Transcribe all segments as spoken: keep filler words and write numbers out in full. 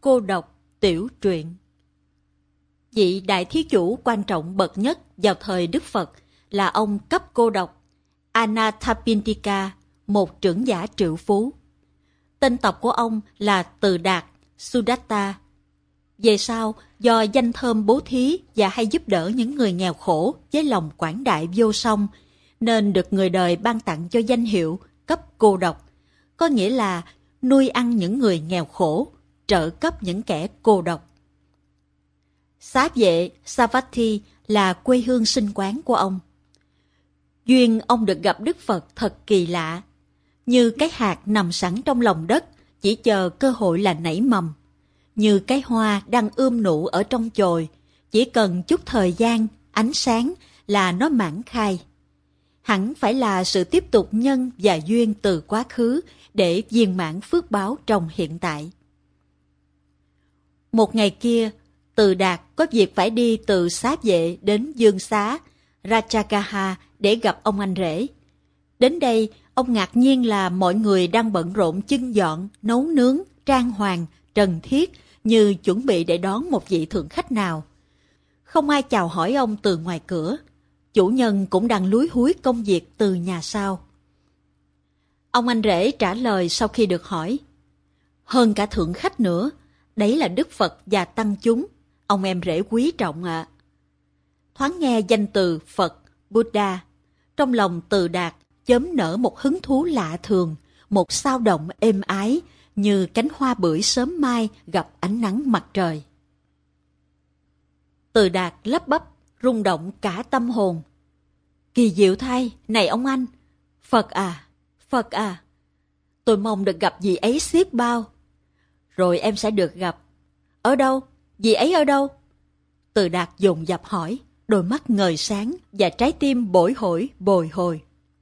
Cô độc tiểu truyện. Vị đại thí chủ quan trọng bậc nhất vào thời Đức Phật là ông Cấp Cô Độc, Anathapindika, một trưởng giả triệu phú. Tên tộc của ông là Từ Đạt, Sudatta. Về sau, do danh thơm bố thí và hay giúp đỡ những người nghèo khổ với lòng quảng đại vô song, nên được người đời ban tặng cho danh hiệu Cấp Cô Độc, có nghĩa là nuôi ăn những người nghèo khổ, trợ cấp những kẻ cô độc. Xá vệ Savatthi là quê hương sinh quán của ông. Duyên ông được gặp Đức Phật thật kỳ lạ, như cái hạt nằm sẵn trong lòng đất, chỉ chờ cơ hội là nảy mầm, như cái hoa đang ươm nụ ở trong chồi, chỉ cần chút thời gian, ánh sáng là nó mãn khai. Hẳn phải là sự tiếp tục nhân và duyên từ quá khứ để viên mãn phước báo trong hiện tại. Một ngày kia, Từ Đạt có việc phải đi từ Xá Vệ đến Dương Xá, Ratchagaha để gặp ông anh rể. Đến đây, ông ngạc nhiên là mọi người đang bận rộn chưng dọn, nấu nướng, trang hoàng, trần thiết như chuẩn bị để đón một vị thượng khách nào. Không ai chào hỏi ông từ ngoài cửa. Chủ nhân cũng đang lúi húi công việc từ nhà sau. Ông anh rể trả lời sau khi được hỏi: hơn cả thượng khách nữa, đấy là Đức Phật và tăng chúng, ông em rể quý trọng ạ. À. Thoáng nghe danh từ Phật, Buddha, trong lòng Từ Đạt chớm nở một hứng thú lạ thường, một xao động êm ái như cánh hoa bưởi sớm mai gặp ánh nắng mặt trời. Từ Đạt lắp bắp, rung động cả tâm hồn. Kỳ diệu thay, này ông anh, Phật à, Phật à, tôi mong được gặp vị ấy xiết bao. Rồi em sẽ được gặp. Ở đâu? Vị ấy ở đâu? Từ Đạt dồn dập hỏi, đôi mắt ngời sáng và trái tim bồi hồi bồi hồi.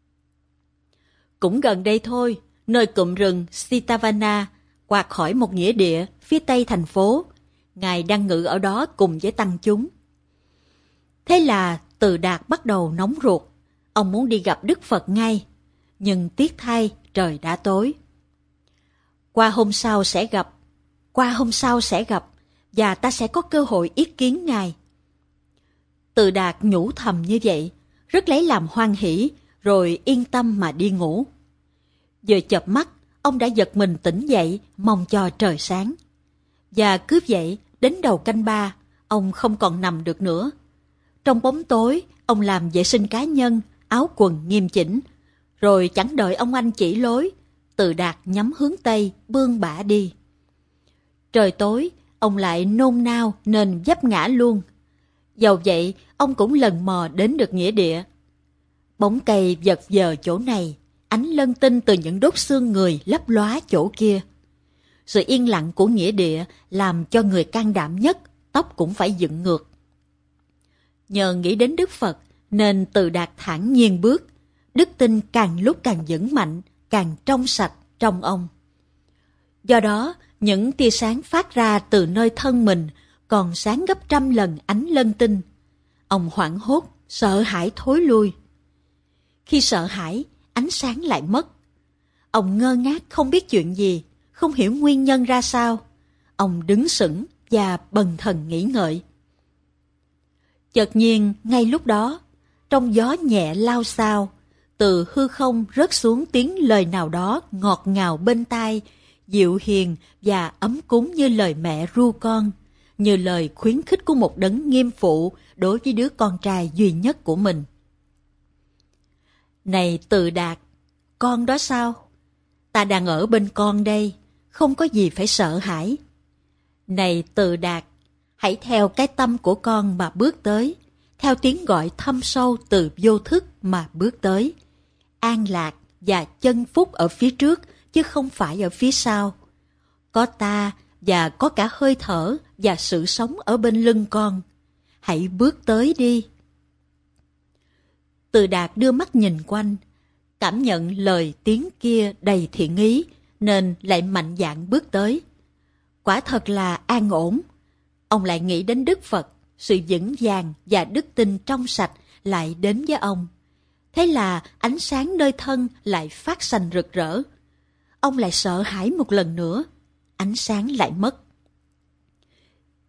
Cũng gần đây thôi, nơi cụm rừng Sitavana, quạt khỏi một nghĩa địa phía tây thành phố. Ngài đang ngự ở đó cùng với tăng chúng. Thế là Từ Đạt bắt đầu nóng ruột. Ông muốn đi gặp Đức Phật ngay. Nhưng tiếc thay, trời đã tối. Qua hôm sau sẽ gặp. Qua hôm sau sẽ gặp. Và ta sẽ có cơ hội yết kiến Ngài. Từ Đạt nhủ thầm như vậy, rất lấy làm hoan hỉ, rồi yên tâm mà đi ngủ. Vừa chợp mắt, ông đã giật mình tỉnh dậy, mong cho trời sáng. Và cứ vậy, đến đầu canh ba, ông không còn nằm được nữa. Trong bóng tối, ông làm vệ sinh cá nhân, áo quần nghiêm chỉnh. Rồi chẳng đợi ông anh chỉ lối, Từ Đạt nhắm hướng Tây, bươn bả đi. Trời tối, ông lại nôn nao nên vấp ngã luôn. Dầu vậy, ông cũng lần mò đến được nghĩa địa. Bóng cây vật vờ chỗ này, ánh lân tinh từ những đốt xương người lấp lóa chỗ kia. Sự yên lặng của nghĩa địa làm cho người can đảm nhất, tóc cũng phải dựng ngược. Nhờ nghĩ đến Đức Phật nên Từ Đạt thản nhiên bước, đức tin càng lúc càng vững mạnh, càng trong sạch trong ông. Do đó, những tia sáng phát ra từ nơi thân mình còn sáng gấp trăm lần ánh lân tinh. Ông hoảng hốt, sợ hãi thối lui. Khi sợ hãi, ánh sáng lại mất. Ông ngơ ngác không biết chuyện gì, không hiểu nguyên nhân ra sao. Ông đứng sững và bần thần nghĩ ngợi. Chợt nhiên, ngay lúc đó, trong gió nhẹ lao xao, từ hư không rớt xuống tiếng lời nào đó ngọt ngào bên tai, dịu hiền và ấm cúng như lời mẹ ru con, như lời khuyến khích của một đấng nghiêm phụ đối với đứa con trai duy nhất của mình. Này Từ Đạt, con đó sao? Ta đang ở bên con đây, không có gì phải sợ hãi. Này Từ Đạt, hãy theo cái tâm của con mà bước tới, theo tiếng gọi thâm sâu từ vô thức mà bước tới. An lạc và chân phúc ở phía trước, chứ không phải ở phía sau. Có ta và có cả hơi thở và sự sống ở bên lưng con. Hãy bước tới đi. Từ Đạt đưa mắt nhìn quanh, cảm nhận lời tiếng kia đầy thiện ý, nên lại mạnh dạn bước tới. Quả thật là an ổn. Ông lại nghĩ đến Đức Phật, sự vững vàng và đức tin trong sạch lại đến với ông. Thế là ánh sáng nơi thân lại phát sanh rực rỡ. Ông lại sợ hãi một lần nữa, ánh sáng lại mất.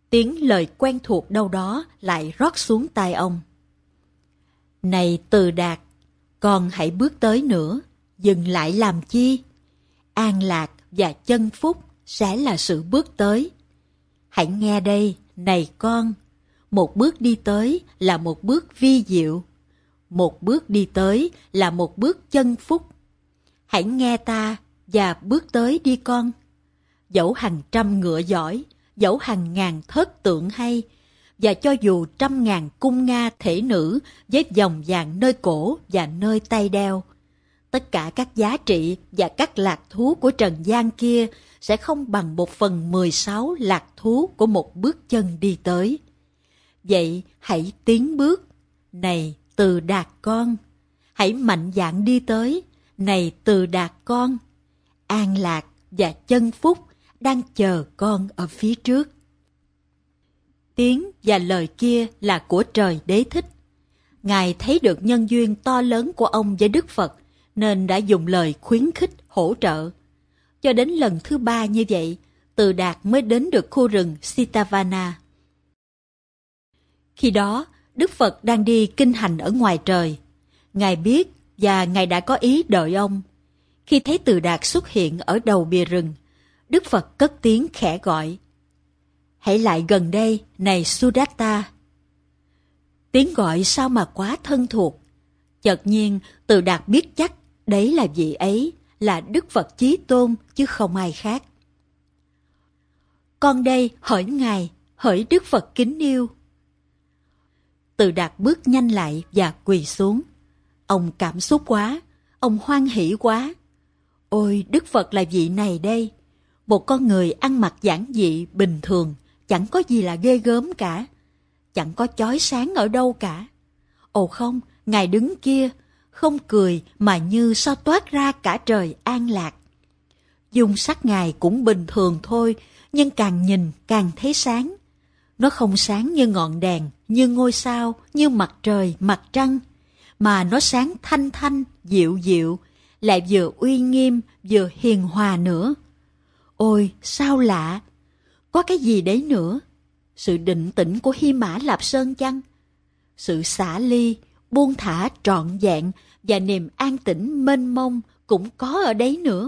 Tiếng lời quen thuộc đâu đó lại rót xuống tai ông. Này Từ Đạt, con hãy bước tới nữa, dừng lại làm chi? An lạc và chân phúc sẽ là sự bước tới. Hãy nghe đây, này con, một bước đi tới là một bước vi diệu, một bước đi tới là một bước chân phúc. Hãy nghe ta và bước tới đi con. Dẫu hàng trăm ngựa giỏi, dẫu hàng ngàn thất tượng hay, và cho dù trăm ngàn cung nga thể nữ với vòng vàng nơi cổ và nơi tay đeo, tất cả các giá trị và các lạc thú của trần gian kia sẽ không bằng một phần mười sáu lạc thú của một bước chân đi tới. Vậy hãy tiến bước, này Từ Đạt con. Hãy mạnh dạn đi tới, này Từ Đạt con. An lạc và chân phúc đang chờ con ở phía trước. Tiếng và lời kia là của Trời Đế Thích. Ngài thấy được nhân duyên to lớn của ông với Đức Phật, nên đã dùng lời khuyến khích, hỗ trợ. Cho đến lần thứ ba như vậy, Từ Đạt mới đến được khu rừng Sitavana. Khi đó, Đức Phật đang đi kinh hành ở ngoài trời. Ngài biết và Ngài đã có ý đợi ông. Khi thấy Từ Đạt xuất hiện ở đầu bìa rừng, Đức Phật cất tiếng khẽ gọi. Hãy lại gần đây, này Sudatta. Tiếng gọi sao mà quá thân thuộc. Chợt nhiên, Từ Đạt biết chắc đấy là vị ấy, là Đức Phật Chí Tôn chứ không ai khác. Con đây hỡi Ngài, hỡi Đức Phật kính yêu. Từ Đạt bước nhanh lại và quỳ xuống. Ông cảm xúc quá, ông hoan hỷ quá. Ôi, Đức Phật là vị này đây, một con người ăn mặc giản dị, bình thường, chẳng có gì là ghê gớm cả, chẳng có chói sáng ở đâu cả. Ồ không, Ngài đứng kia, không cười mà như sao toát ra cả trời an lạc. Dung sắc Ngài cũng bình thường thôi, nhưng càng nhìn càng thấy sáng. Nó không sáng như ngọn đèn, như ngôi sao, như mặt trời, mặt trăng, mà nó sáng thanh thanh, dịu dịu, lại vừa uy nghiêm, vừa hiền hòa nữa. Ôi, sao lạ! Có cái gì đấy nữa? Sự định tĩnh của Hy Mã Lạp Sơn chăng? Sự xả ly, buông thả trọn vẹn và niềm an tĩnh mênh mông cũng có ở đấy nữa.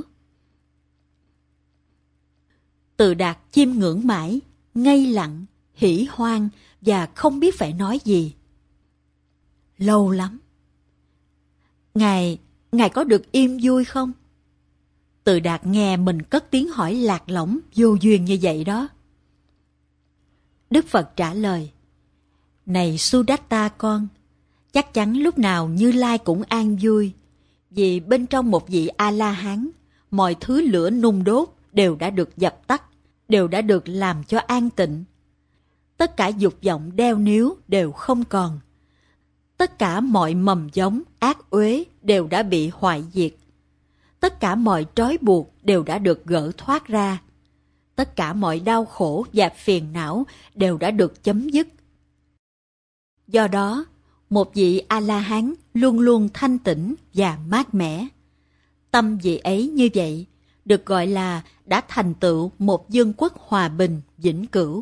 Từ Đạt chiêm ngưỡng mãi, ngây lặng, hỉ hoan và không biết phải nói gì. Lâu lắm. Ngài, Ngài có được yên vui không? Từ Đạt nghe mình cất tiếng hỏi lạc lõng, vô duyên như vậy đó. Đức Phật trả lời, này Sudatta con, chắc chắn lúc nào Như Lai cũng an vui, vì bên trong một vị A-la-hán, mọi thứ lửa nung đốt đều đã được dập tắt, đều đã được làm cho an tịnh. Tất cả dục vọng đeo níu đều không còn. Tất cả mọi mầm giống ác uế đều đã bị hoại diệt. Tất cả mọi trói buộc đều đã được gỡ thoát ra. Tất cả mọi đau khổ và phiền não đều đã được chấm dứt. Do đó, một vị A-la-hán luôn luôn thanh tĩnh và mát mẻ. Tâm vị ấy như vậy được gọi là đã thành tựu một vương quốc hòa bình vĩnh cửu.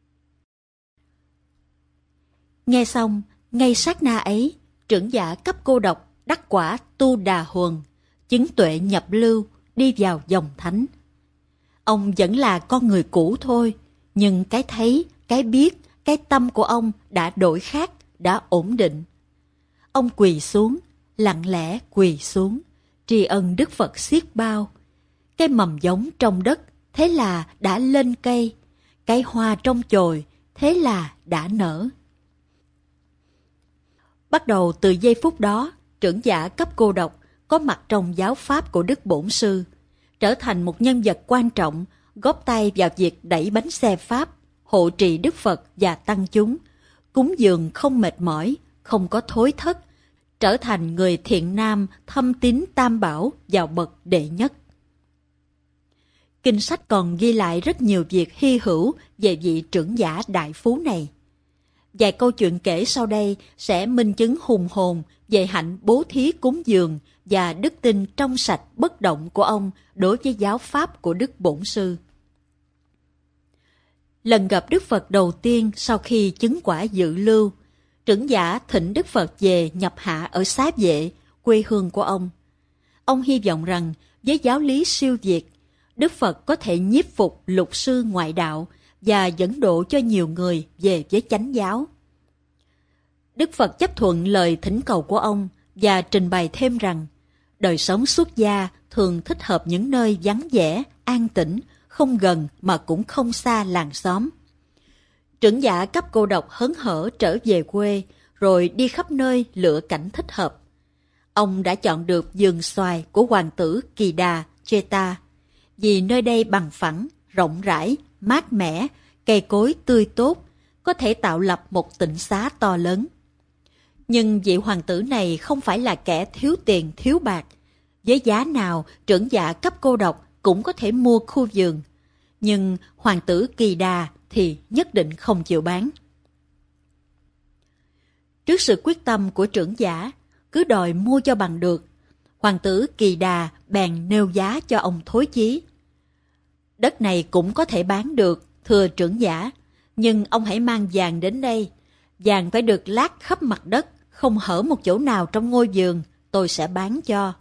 Nghe xong, ngay sát na ấy, trưởng giả cấp cô độc đắc quả Tu Đà Huần, chứng tuệ nhập lưu, đi vào dòng thánh. Ông vẫn là con người cũ thôi, nhưng cái thấy, cái biết, cái tâm của ông đã đổi khác, đã ổn định. Ông quỳ xuống, lặng lẽ quỳ xuống, tri ân Đức Phật xiết bao. Cái mầm giống trong đất, thế là đã lên cây. Cái hoa trong chồi, thế là đã nở. Bắt đầu từ giây phút đó, trưởng giả cấp cô độc có mặt trong giáo pháp của Đức Bổn Sư, trở thành một nhân vật quan trọng, góp tay vào việc đẩy bánh xe Pháp, hộ trì Đức Phật và tăng chúng, cúng dường không mệt mỏi, không có thối thất, trở thành người thiện nam thâm tín tam bảo vào bậc đệ nhất. Kinh sách còn ghi lại rất nhiều việc hy hữu về vị trưởng giả đại phú này. Vài câu chuyện kể sau đây sẽ minh chứng hùng hồn về hạnh bố thí cúng dường và đức tin trong sạch bất động của ông đối với giáo pháp của Đức Bổn Sư. Lần gặp Đức Phật đầu tiên sau khi chứng quả dự lưu, trưởng giả thỉnh Đức Phật về nhập hạ ở Xá Vệ, quê hương của ông. Ông hy vọng rằng với giáo lý siêu việt, Đức Phật có thể nhiếp phục lục sư ngoại đạo và dẫn độ cho nhiều người về với chánh giáo. Đức Phật chấp thuận lời thỉnh cầu của ông và trình bày thêm rằng đời sống xuất gia thường thích hợp những nơi vắng vẻ, an tĩnh, không gần mà cũng không xa làng xóm. Trưởng giả Cấp Cô Độc hớn hở trở về quê, rồi đi khắp nơi lựa cảnh thích hợp. Ông đã chọn được vườn xoài của hoàng tử Kỳ Đà, Cheta, vì nơi đây bằng phẳng, rộng rãi, mát mẻ, cây cối tươi tốt, có thể tạo lập một tịnh xá to lớn. Nhưng vị hoàng tử này không phải là kẻ thiếu tiền thiếu bạc. Với giá nào trưởng giả Cấp Cô Độc cũng có thể mua khu vườn. Nhưng hoàng tử Kỳ Đà thì nhất định không chịu bán. Trước sự quyết tâm của trưởng giả, cứ đòi mua cho bằng được, hoàng tử Kỳ Đà bèn nêu giá cho ông Thối Chí. Đất này cũng có thể bán được, thưa trưởng giả, nhưng ông hãy mang vàng đến đây. Vàng phải được lát khắp mặt đất, không hở một chỗ nào trong ngôi vườn, tôi sẽ bán cho.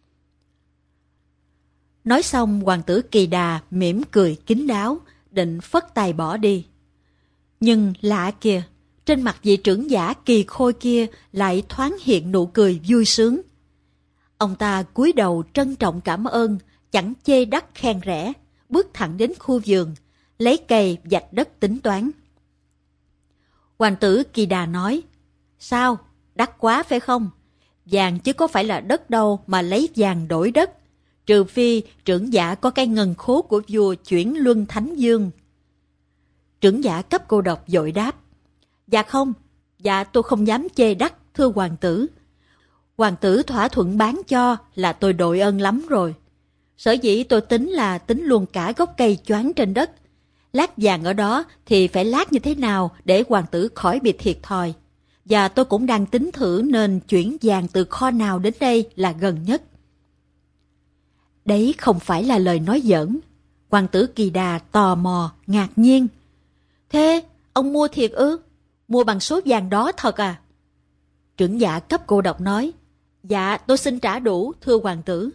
Nói xong, hoàng tử Kỳ Đà mỉm cười kín đáo, định phất tay bỏ đi. Nhưng lạ kìa, trên mặt vị trưởng giả kỳ khôi kia lại thoáng hiện nụ cười vui sướng. Ông ta cúi đầu trân trọng cảm ơn, chẳng chê đắt khen rẻ, bước thẳng đến khu vườn, lấy cây vạch đất tính toán. Hoàng tử Kỳ Đà nói, sao, đắt quá phải không? Vàng chứ có phải là đất đâu mà lấy vàng đổi đất, trừ phi trưởng giả có cái ngân khố của vua Chuyển Luân Thánh Dương. Trưởng giả Cấp Cô Độc vội đáp, dạ không, dạ tôi không dám chê đắt, thưa hoàng tử. Hoàng tử thỏa thuận bán cho là tôi đội ơn lắm rồi. Sở dĩ tôi tính là tính luôn cả gốc cây choáng trên đất. Lát vàng ở đó thì phải lát như thế nào để hoàng tử khỏi bị thiệt thòi. Và tôi cũng đang tính thử nên chuyển vàng từ kho nào đến đây là gần nhất. Đấy không phải là lời nói giỡn. Hoàng tử Kỳ Đà tò mò, ngạc nhiên. Thế, ông mua thiệt ư? Mua bằng số vàng đó thật à? Trưởng giả Cấp Cô Độc nói, dạ tôi xin trả đủ, thưa hoàng tử.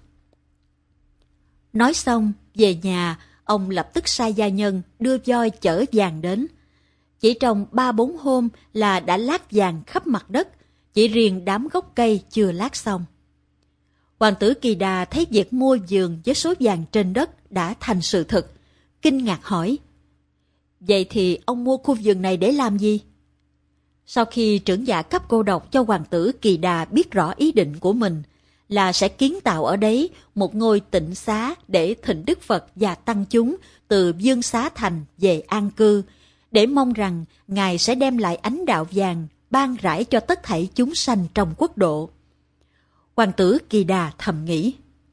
Nói xong, về nhà, ông lập tức sai gia nhân đưa voi chở vàng đến. Chỉ trong ba bốn hôm là đã lát vàng khắp mặt đất, chỉ riêng đám gốc cây chưa lát xong. Hoàng tử Kỳ Đà thấy việc mua vườn với số vàng trên đất đã thành sự thật, kinh ngạc hỏi, vậy thì ông mua khu vườn này để làm gì? Sau khi trưởng giả Cấp Cô Độc cho hoàng tử Kỳ Đà biết rõ ý định của mình là sẽ kiến tạo ở đấy một ngôi tịnh xá để thỉnh Đức Phật và tăng chúng từ Dương Xá Thành về an cư, để mong rằng Ngài sẽ đem lại ánh đạo vàng ban rải cho tất thảy chúng sanh trong quốc độ. Hoàng tử Kỳ Đà thầm nghĩ,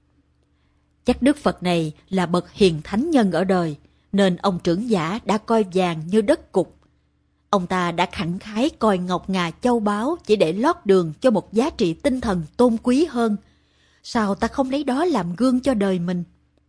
chắc Đức Phật này là bậc hiền thánh nhân ở đời, nên ông trưởng giả đã coi vàng như đất cục. Ông ta đã khẳng khái coi ngọc ngà châu báu chỉ để lót đường cho một giá trị tinh thần tôn quý hơn. Sao ta không lấy đó làm gương cho đời mình?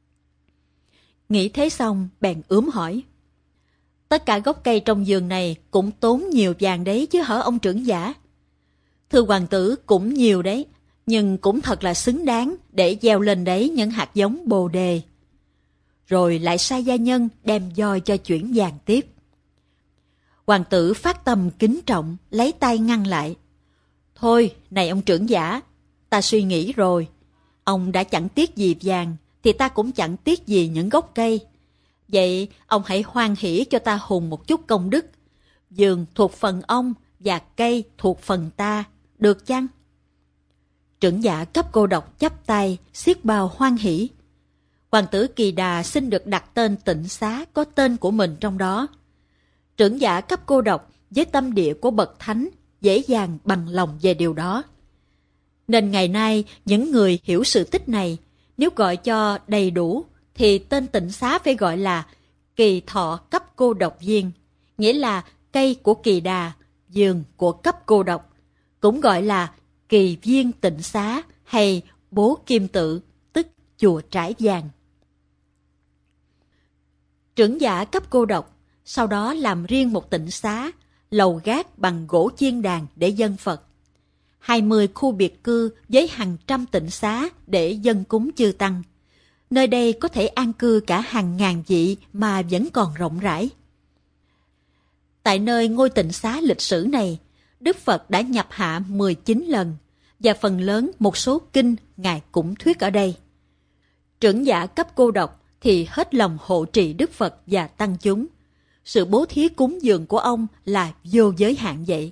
Nghĩ thế xong, bèn ướm hỏi, tất cả gốc cây trong vườn này cũng tốn nhiều vàng đấy chứ hở ông trưởng giả? Thưa hoàng tử, cũng nhiều đấy, nhưng cũng thật là xứng đáng để gieo lên đấy những hạt giống bồ đề. Rồi lại sai gia nhân đem voi cho chuyển vàng tiếp. Hoàng tử phát tâm kính trọng, lấy tay ngăn lại. Thôi, này ông trưởng giả, ta suy nghĩ rồi. Ông đã chẳng tiếc gì vàng, thì ta cũng chẳng tiếc gì những gốc cây. Vậy, ông hãy hoan hỷ cho ta hùng một chút công đức. Vườn thuộc phần ông, và cây thuộc phần ta, được chăng? Trưởng giả Cấp Cô Độc chắp tay, xiết bao hoan hỷ. Hoàng tử Kỳ Đà xin được đặt tên tịnh xá có tên của mình trong đó. Trưởng giả Cấp Cô Độc với tâm địa của bậc thánh dễ dàng bằng lòng về điều đó. Nên ngày nay những người hiểu sự tích này, nếu gọi cho đầy đủ thì tên tịnh xá phải gọi là Kỳ Thọ Cấp Cô Độc Viên, nghĩa là cây của Kỳ Đà, vườn của Cấp Cô Độc, cũng gọi là Kỳ Viên Tịnh Xá hay Bố Kim Tự, tức chùa Trải Vàng. Trưởng giả Cấp Cô Độc sau đó làm riêng một tịnh xá, lầu gác bằng gỗ chiên đàn để dâng Phật. hai mươi khu biệt cư với hàng trăm tịnh xá để dâng cúng chư tăng. Nơi đây có thể an cư cả hàng ngàn vị mà vẫn còn rộng rãi. Tại nơi ngôi tịnh xá lịch sử này, Đức Phật đã nhập hạ mười chín lần, và phần lớn một số kinh Ngài cũng thuyết ở đây. Trưởng giả cấp cô độc thì hết lòng hộ trì Đức Phật và tăng chúng. Sự bố thí cúng dường của ông là vô giới hạn vậy.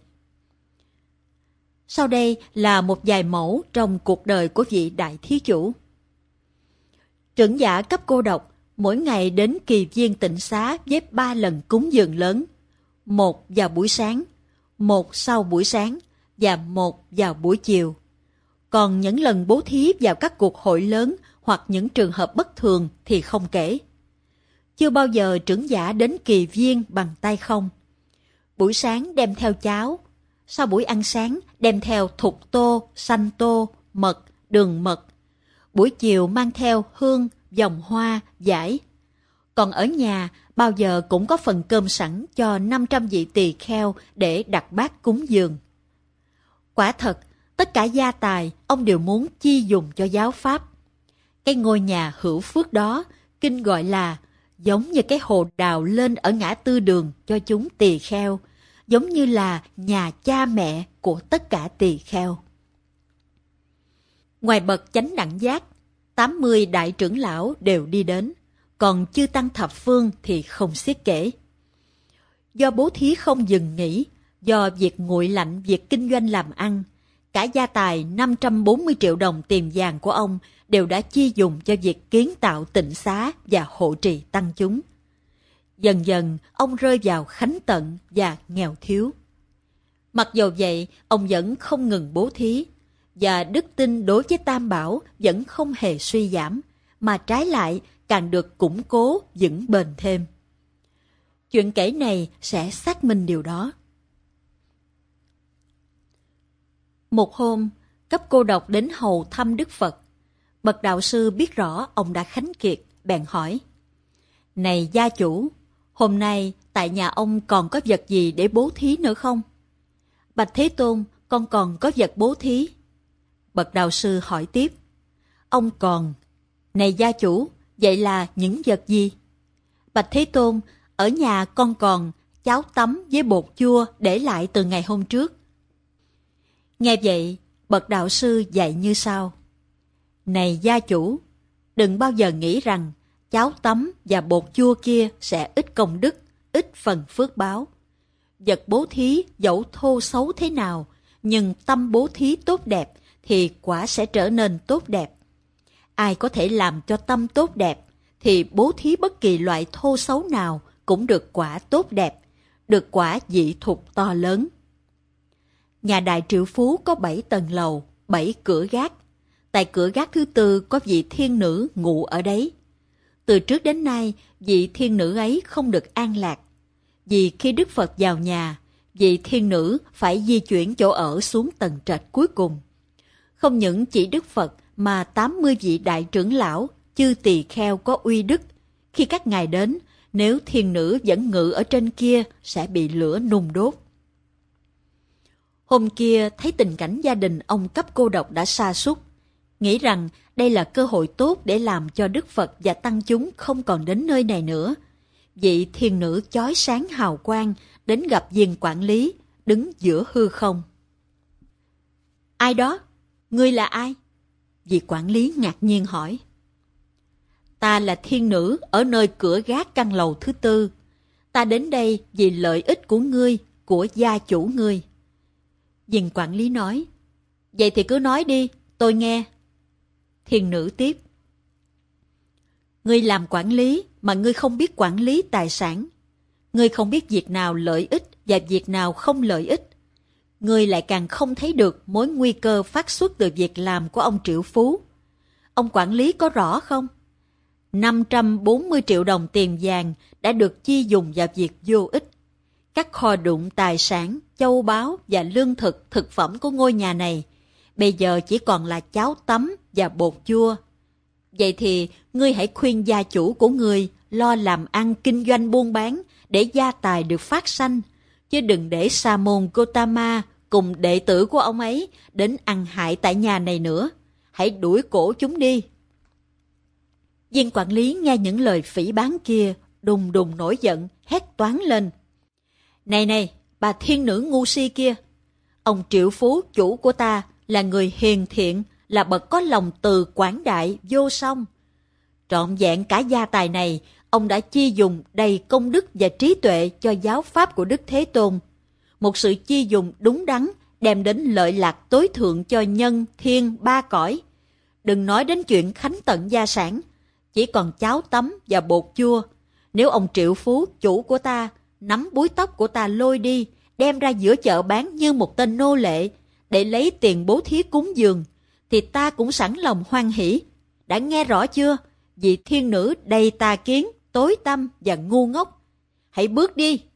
Sau đây là một vài mẫu trong cuộc đời của vị đại thí chủ. Trưởng giả cấp cô độc mỗi ngày đến Kỳ Viên tịnh xá với ba lần cúng dường lớn, một vào buổi sáng, một sau buổi sáng và một vào buổi chiều. Còn những lần bố thí vào các cuộc hội lớn hoặc những trường hợp bất thường thì không kể. Chưa bao giờ trưởng giả đến Kỳ Viên bằng tay không. Buổi sáng đem theo cháo, sau buổi ăn sáng đem theo thục tô, xanh tô, mật, đường mật. Buổi chiều mang theo hương, vòng hoa, vải. Còn ở nhà, bao giờ cũng có phần cơm sẵn cho năm trăm vị tỳ kheo để đặt bát cúng dường. Quả thật, tất cả gia tài ông đều muốn chi dùng cho giáo pháp. Cái ngôi nhà hữu phước đó, kinh gọi là giống như cái hồ đào lên ở ngã tư đường cho chúng tỳ kheo, giống như là nhà cha mẹ của tất cả tỳ kheo. Ngoài bậc chánh đẳng giác, tám mươi đại trưởng lão đều đi đến, còn chư tăng thập phương thì không xiết kể. Do bố thí không dừng nghỉ, do việc nguội lạnh việc kinh doanh làm ăn, cả gia tài năm trăm bốn mươi triệu đồng tiền vàng của ông đều đã chi dùng cho việc kiến tạo tịnh xá và hộ trì tăng chúng. Dần dần, ông rơi vào khánh tận và nghèo thiếu. Mặc dù vậy, ông vẫn không ngừng bố thí, và đức tin đối với Tam Bảo vẫn không hề suy giảm, mà trái lại càng được củng cố vững bền thêm. Chuyện kể này sẽ xác minh điều đó. Một hôm, cấp cô độc đến hầu thăm Đức Phật. Bậc đạo sư biết rõ ông đã khánh kiệt, bèn hỏi: Này gia chủ, hôm nay tại nhà ông còn có vật gì để bố thí nữa không? Bạch Thế Tôn, con còn có vật bố thí. Bậc đạo sư hỏi tiếp: Ông còn. Này gia chủ, vậy là những vật gì? Bạch Thế Tôn, ở nhà con còn cháo tắm với bột chua để lại từ ngày hôm trước. Nghe vậy, bậc đạo sư dạy như sau: Này gia chủ, đừng bao giờ nghĩ rằng cháo tắm và bột chua kia sẽ ít công đức, ít phần phước báo. Vật bố thí dẫu thô xấu thế nào, nhưng tâm bố thí tốt đẹp thì quả sẽ trở nên tốt đẹp. Ai có thể làm cho tâm tốt đẹp thì bố thí bất kỳ loại thô xấu nào cũng được quả tốt đẹp, được quả dị thục to lớn. Nhà Đại Triệu Phú có bảy tầng lầu, bảy cửa gác. Tại cửa gác thứ tư có vị thiên nữ ngụ ở đấy. Từ trước đến nay, vị thiên nữ ấy không được an lạc. Vì khi Đức Phật vào nhà, vị thiên nữ phải di chuyển chỗ ở xuống tầng trệt cuối cùng. Không những chỉ Đức Phật mà tám mươi vị đại trưởng lão, chư tỳ kheo có uy đức. Khi các ngài đến, nếu thiên nữ vẫn ngự ở trên kia sẽ bị lửa nung đốt. Hôm kia thấy tình cảnh gia đình ông cấp cô độc đã sa sút, nghĩ rằng đây là cơ hội tốt để làm cho Đức Phật và tăng chúng không còn đến nơi này nữa. Vị thiên nữ chói sáng hào quang đến gặp viên quản lý, đứng giữa hư không. Ai đó? Ngươi là ai? Vị quản lý ngạc nhiên hỏi. Ta là thiên nữ ở nơi cửa gác căn lầu thứ tư. Ta đến đây vì lợi ích của ngươi, của gia chủ ngươi. Viên quản lý nói. Vậy thì cứ nói đi, tôi nghe. Thiên nữ tiếp. Ngươi làm quản lý mà ngươi không biết quản lý tài sản. Ngươi không biết việc nào lợi ích và việc nào không lợi ích. Ngươi lại càng không thấy được mối nguy cơ phát xuất từ việc làm của ông triệu phú. Ông quản lý có rõ không? năm trăm bốn mươi triệu đồng tiền vàng đã được chi dùng vào việc vô ích. Các kho đựng tài sản, châu báu và lương thực, thực phẩm của ngôi nhà này bây giờ chỉ còn là cháo tắm và bột chua. Vậy thì ngươi hãy khuyên gia chủ của ngươi lo làm ăn kinh doanh buôn bán để gia tài được phát sanh, chứ đừng để Sa môn Gotama cùng đệ tử của ông ấy đến ăn hại tại nhà này nữa. Hãy đuổi cổ chúng đi. Viên quản lý nghe những lời phỉ báng kia, đùng đùng nổi giận, hét toáng lên. Này này, bà thiên nữ ngu si kia! Ông triệu phú chủ của ta là người hiền thiện, là bậc có lòng từ quảng đại, vô song. Trọn vẹn cả gia tài này, ông đã chi dùng đầy công đức và trí tuệ cho giáo pháp của Đức Thế Tôn. Một sự chi dùng đúng đắn, đem đến lợi lạc tối thượng cho nhân, thiên, ba cõi. Đừng nói đến chuyện khánh tận gia sản, chỉ còn cháo tấm và bột chua. Nếu ông triệu phú chủ của ta nắm búi tóc của ta lôi đi, đem ra giữa chợ bán như một tên nô lệ, để lấy tiền bố thí cúng dường, thì ta cũng sẵn lòng hoan hỷ. Đã nghe rõ chưa? Vị thiên nữ đầy tà kiến, tối tăm và ngu ngốc. Hãy bước đi,